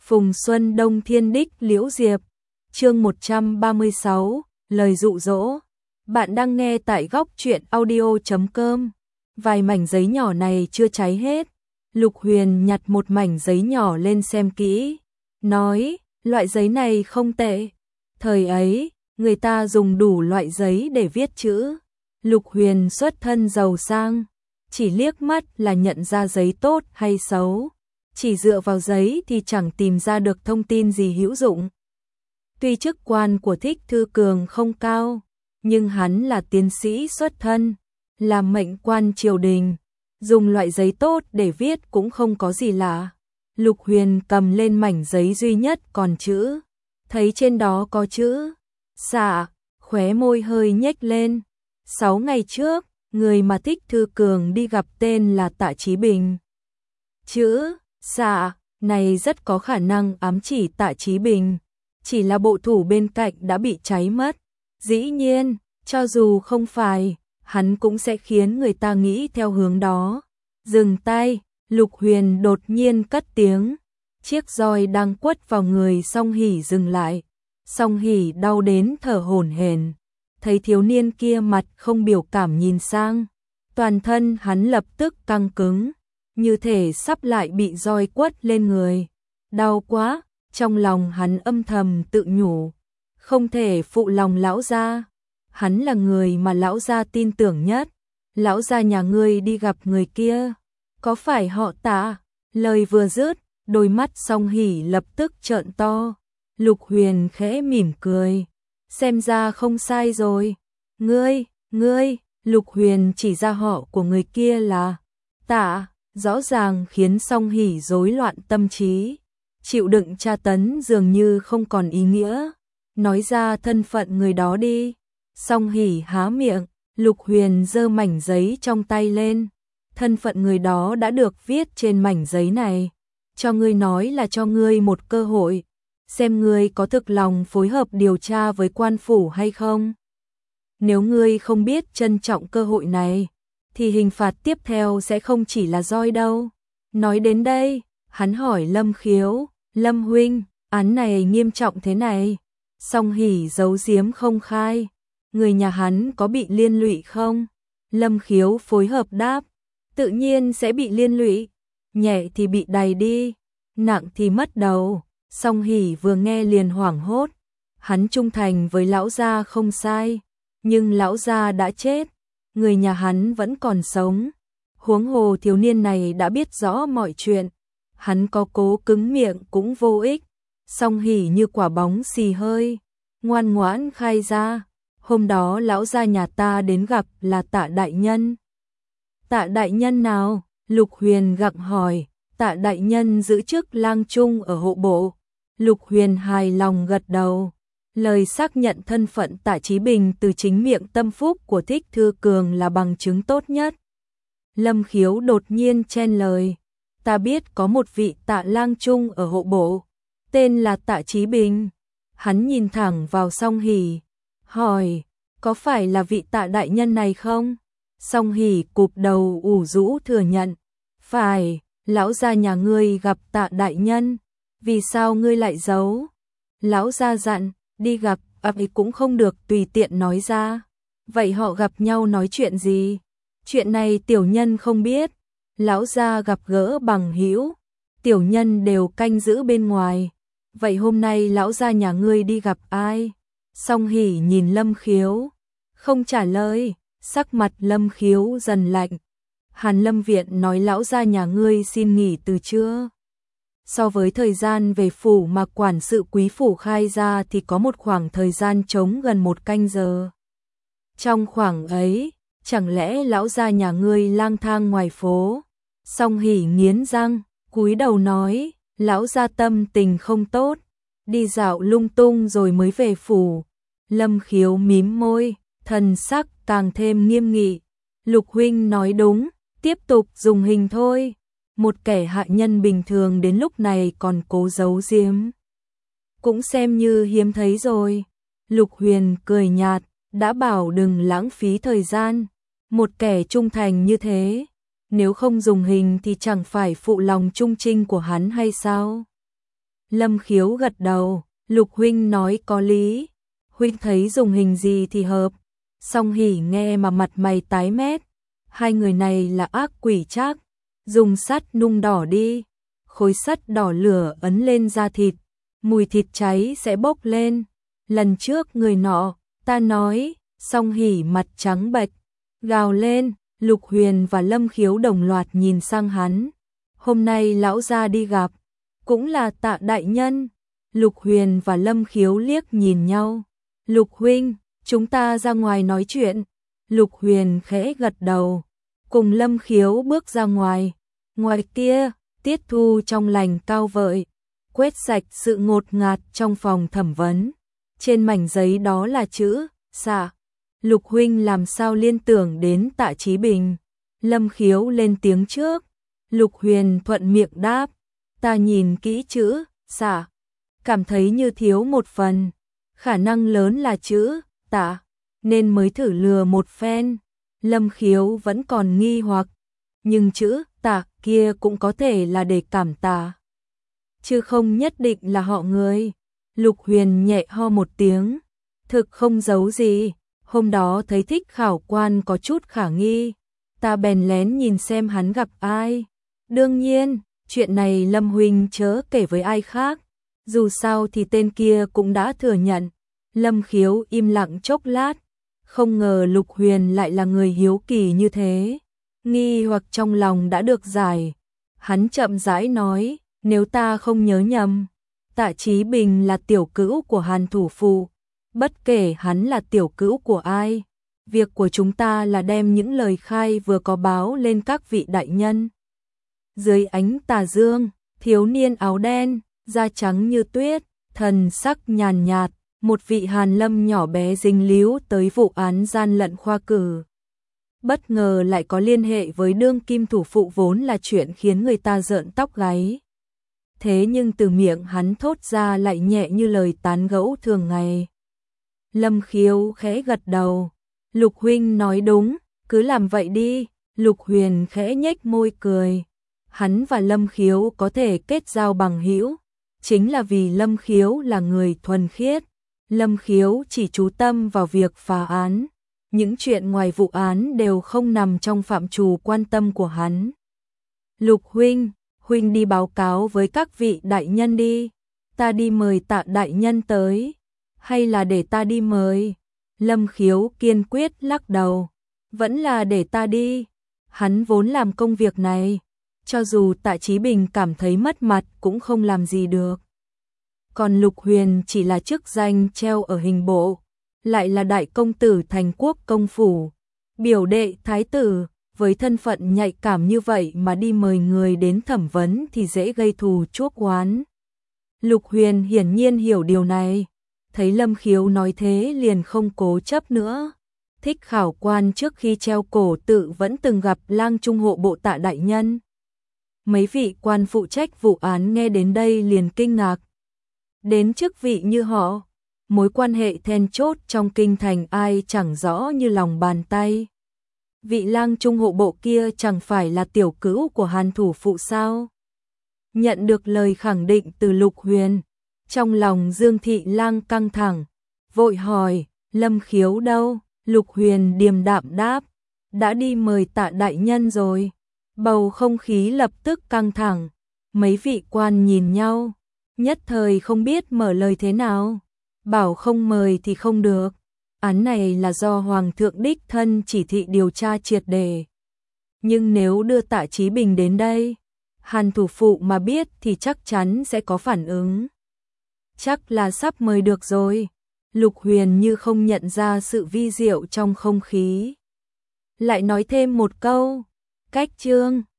Phùng Xuân Đông Thiên Đích Liễu Diệp, chương 136, lời dụ dỗ. Bạn đang nghe tại góc truyện audio.com. Vài mảnh giấy nhỏ này chưa cháy hết. Lục Huyền nhặt một mảnh giấy nhỏ lên xem kỹ, nói, loại giấy này không tệ. Thời ấy, người ta dùng đủ loại giấy để viết chữ. Lục Huyền xuất thân giàu sang, chỉ liếc mắt là nhận ra giấy tốt hay xấu. Chỉ dựa vào giấy thì chẳng tìm ra được thông tin gì hữu dụng. Tuy chức quan của Thích Thư Cường không cao, nhưng hắn là tiến sĩ xuất thân, là mệnh quan triều đình. Dùng loại giấy tốt để viết cũng không có gì lạ. Lục Huyền cầm lên mảnh giấy duy nhất còn chữ, thấy trên đó có chữ Xạ, khóe môi hơi nhếch lên. 6 ngày trước, người mà Thích Thư Cường đi gặp tên là Tạ Chí Bình. Chữ Xạ này rất có khả năng ám chỉ Tạ Chí Bình, chỉ là bộ thủ bên cạnh đã bị cháy mất. Dĩ nhiên, cho dù không phải, hắn cũng sẽ khiến người ta nghĩ theo hướng đó. Dừng tay, Lục Huyền đột nhiên cất tiếng. Chiếc roi đang quất vào người Song Hỷ dừng lại. Song Hỷ đau đến thở hổn hển. Thấy thiếu niên kia mặt không biểu cảm nhìn sang, toàn thân hắn lập tức căng cứng, như thể sắp lại bị roi quất lên người. Đau quá, trong lòng hắn âm thầm tự nhủ, không thể phụ lòng lão gia. Hắn là người mà lão gia tin tưởng nhất. Lão gia nhà ngươi đi gặp người kia, có phải họ Tạ? Lời vừa dứt, đôi mắt Song Hỷ lập tức trợn to. Lục Huyền khẽ mỉm cười, xem ra không sai rồi. Ngươi, Lục Huyền chỉ ra họ của người kia là Tạ, rõ ràng khiến Song Hỷ rối loạn tâm trí. Chịu đựng tra tấn dường như không còn ý nghĩa. Nói ra thân phận người đó đi. Song Hỷ há miệng, Lục Huyền giơ mảnh giấy trong tay lên. Thân phận người đó đã được viết trên mảnh giấy này. Cho ngươi nói là cho ngươi một cơ hội, xem ngươi có thực lòng phối hợp điều tra với quan phủ hay không. Nếu ngươi không biết trân trọng cơ hội này, thì hình phạt tiếp theo sẽ không chỉ là roi đâu. Nói đến đây, hắn hỏi Lâm Khiếu, Lâm huynh, án này nghiêm trọng thế này. Song Hỷ giấu giếm không khai, người nhà hắn có bị liên lụy không? Lâm Khiếu phối hợp đáp, tự nhiên sẽ bị liên lụy, nhẹ thì bị đày đi, nặng thì mất đầu. Song Hỷ vừa nghe liền hoảng hốt, hắn trung thành với lão gia không sai, nhưng lão gia đã chết, người nhà hắn vẫn còn sống. Huống hồ thiếu niên này đã biết rõ mọi chuyện, hắn có cố cứng miệng cũng vô ích. Song Hỷ như quả bóng xì hơi, ngoan ngoãn khai ra, hôm đó lão gia nhà ta đến gặp là Tạ đại nhân. Tạ đại nhân nào? Lục Huyền gặng hỏi. Tạ đại nhân giữ chức lang trung ở hộ bộ. Lục Huyền hài lòng gật đầu. Lời xác nhận thân phận Tạ Chí Bình từ chính miệng tâm phúc của Thích Thư Cường là bằng chứng tốt nhất. Lâm Khiếu đột nhiên chen lời, ta biết có một vị Tạ lang trung ở hộ bộ, tên là Tạ Chí Bình. Hắn nhìn thẳng vào Song Hỷ, hỏi, có phải là vị Tạ đại nhân này không? Song Hỷ cụp đầu ủ rũ thừa nhận, phải, lão gia nhà ngươi gặp Tạ đại nhân. Vì sao ngươi lại giấu? Lão gia dặn, đi gặp ấy cũng không được tùy tiện nói ra. Vậy họ gặp nhau nói chuyện gì? Chuyện này tiểu nhân không biết. Lão gia gặp gỡ bằng hữu, tiểu nhân đều canh giữ bên ngoài. Vậy hôm nay lão gia nhà ngươi đi gặp ai? Song Hỷ nhìn Lâm Khiếu, không trả lời. Sắc mặt Lâm Khiếu dần lạnh. Hàn Lâm Viện nói lão gia nhà ngươi xin nghỉ từ trưa. So với thời gian về phủ mà quản sự quý phủ khai ra thì có một khoảng thời gian trống gần 1 canh giờ. Trong khoảng ấy, chẳng lẽ lão gia nhà ngươi lang thang ngoài phố? Song Hỷ nghiến răng, cúi đầu nói, lão gia tâm tình không tốt, đi dạo lung tung rồi mới về phủ. Lâm Khiếu mím môi, thần sắc càng thêm nghiêm nghị. Lục huynh nói đúng, tiếp tục dùng hình thôi. Một kẻ hạ nhân bình thường đến lúc này còn cố giấu giếm, cũng xem như hiếm thấy rồi. Lục Huyền cười nhạt, đã bảo đừng lãng phí thời gian. Một kẻ trung thành như thế, nếu không dùng hình thì chẳng phải phụ lòng trung trinh của hắn hay sao? Lâm Khiếu gật đầu, Lục huynh nói có lý, huynh thấy dùng hình gì thì hợp. Song Hỉ nghe mà mặt mày tái mét, hai người này là ác quỷ chắc, dùng sắt nung đỏ đi, khối sắt đỏ lửa ấn lên da thịt, mùi thịt cháy sẽ bốc lên. Lần trước người nọ, ta nói, Song Hỉ mặt trắng bệch, gào lên. Lục Huyền và Lâm Khiếu đồng loạt nhìn sang hắn. Hôm nay lão gia đi gặp, cũng là Tạ đại nhân. Lục Huyền và Lâm Khiếu liếc nhìn nhau. Lục huynh, chúng ta ra ngoài nói chuyện. Lục Huyền khẽ gật đầu, cùng Lâm Khiếu bước ra ngoài. Ngoài kia, Tiết Thu trong lành cao vợi, quét sạch sự ngột ngạt trong phòng thẩm vấn. Trên mảnh giấy đó là chữ, xạ. Lục huynh làm sao liên tưởng đến Tạ Chí Bình? Lâm Khiếu lên tiếng trước. Lục Huyền thuận miệng đáp, ta nhìn kỹ chữ, xạ, cảm thấy như thiếu một phần, khả năng lớn là chữ, Tạ, nên mới thử lừa một phen. Lâm Khiếu vẫn còn nghi hoặc, nhưng chữ, Tạ kia cũng có thể là để cảm tạ, chứ không nhất định là họ người. Lục Huyền nhẹ ho một tiếng, thực không giấu gì. Hôm đó thấy Thích Khảo quan có chút khả nghi, ta bèn lén nhìn xem hắn gặp ai. Đương nhiên, chuyện này Lâm huynh chớ kể với ai khác, dù sao thì tên kia cũng đã thừa nhận. Lâm Khiếu im lặng chốc lát, không ngờ Lục Huyền lại là người hiếu kỳ như thế. Nghi hoặc trong lòng đã được giải, hắn chậm rãi nói, nếu ta không nhớ nhầm, Tạ Chí Bình là tiểu cữu của Hàn thủ phụ. Bất kể hắn là tiểu cữu của ai, việc của chúng ta là đem những lời khai vừa có báo lên các vị đại nhân. Dưới ánh tà dương, thiếu niên áo đen, da trắng như tuyết, thần sắc nhàn nhạt, một vị hàn lâm nhỏ bé dính líu tới vụ án gian lận khoa cử. Bất ngờ lại có liên hệ với đương kim thủ phụ vốn là chuyện khiến người ta rợn tóc gáy. Thế nhưng từ miệng hắn thốt ra lại nhẹ như lời tán gẫu thường ngày. Lâm Khiếu khẽ gật đầu. Lục huynh nói đúng, cứ làm vậy đi. Lục Huyền khẽ nhếch môi cười. Hắn và Lâm Khiếu có thể kết giao bằng hữu, chính là vì Lâm Khiếu là người thuần khiết. Lâm Khiếu chỉ chú tâm vào việc phá án. Những chuyện ngoài vụ án đều không nằm trong phạm trù quan tâm của hắn. Lục huynh, huynh đi báo cáo với các vị đại nhân đi. Ta đi mời Tạ đại nhân tới, hay là để ta đi mời? Lâm Khiếu kiên quyết lắc đầu. Vẫn là để ta đi. Hắn vốn làm công việc này, cho dù Tạ Chí Bình cảm thấy mất mặt cũng không làm gì được. Còn Lục Huyền chỉ là chức danh treo ở hình bộ, lại là đại công tử thành quốc công phủ, biểu đệ thái tử, với thân phận nhạy cảm như vậy mà đi mời người đến thẩm vấn thì dễ gây thù chuốc oán. Lục Huyền hiển nhiên hiểu điều này, thấy Lâm Khiếu nói thế liền không cố chấp nữa. Thích Khảo quan trước khi treo cổ tự vẫn từng gặp lang trung hộ bộ Tạ đại nhân. Mấy vị quan phụ trách vụ án nghe đến đây liền kinh ngạc. Đến chức vị như họ, mối quan hệ then chốt trong kinh thành ai chẳng rõ như lòng bàn tay. Vị lang trung hộ bộ kia chẳng phải là tiểu cữu của Hàn thủ phụ sao? Nhận được lời khẳng định từ Lục Huyền, trong lòng Dương Thị Lang căng thẳng, vội hỏi, Lâm Khiếu đâu? Lục Huyền điềm đạm đáp, đã đi mời Tạ đại nhân rồi. Bầu không khí lập tức căng thẳng, mấy vị quan nhìn nhau, nhất thời không biết mở lời thế nào. Bảo không mời thì không được, án này là do Hoàng thượng đích thân chỉ thị điều tra triệt đề. Nhưng nếu đưa Tạ Chí Bình đến đây, Hàn thủ phụ mà biết thì chắc chắn sẽ có phản ứng. Chắc là sắp mời được rồi. Lục Huyền như không nhận ra sự vi diệu trong không khí, lại nói thêm một câu, cách chương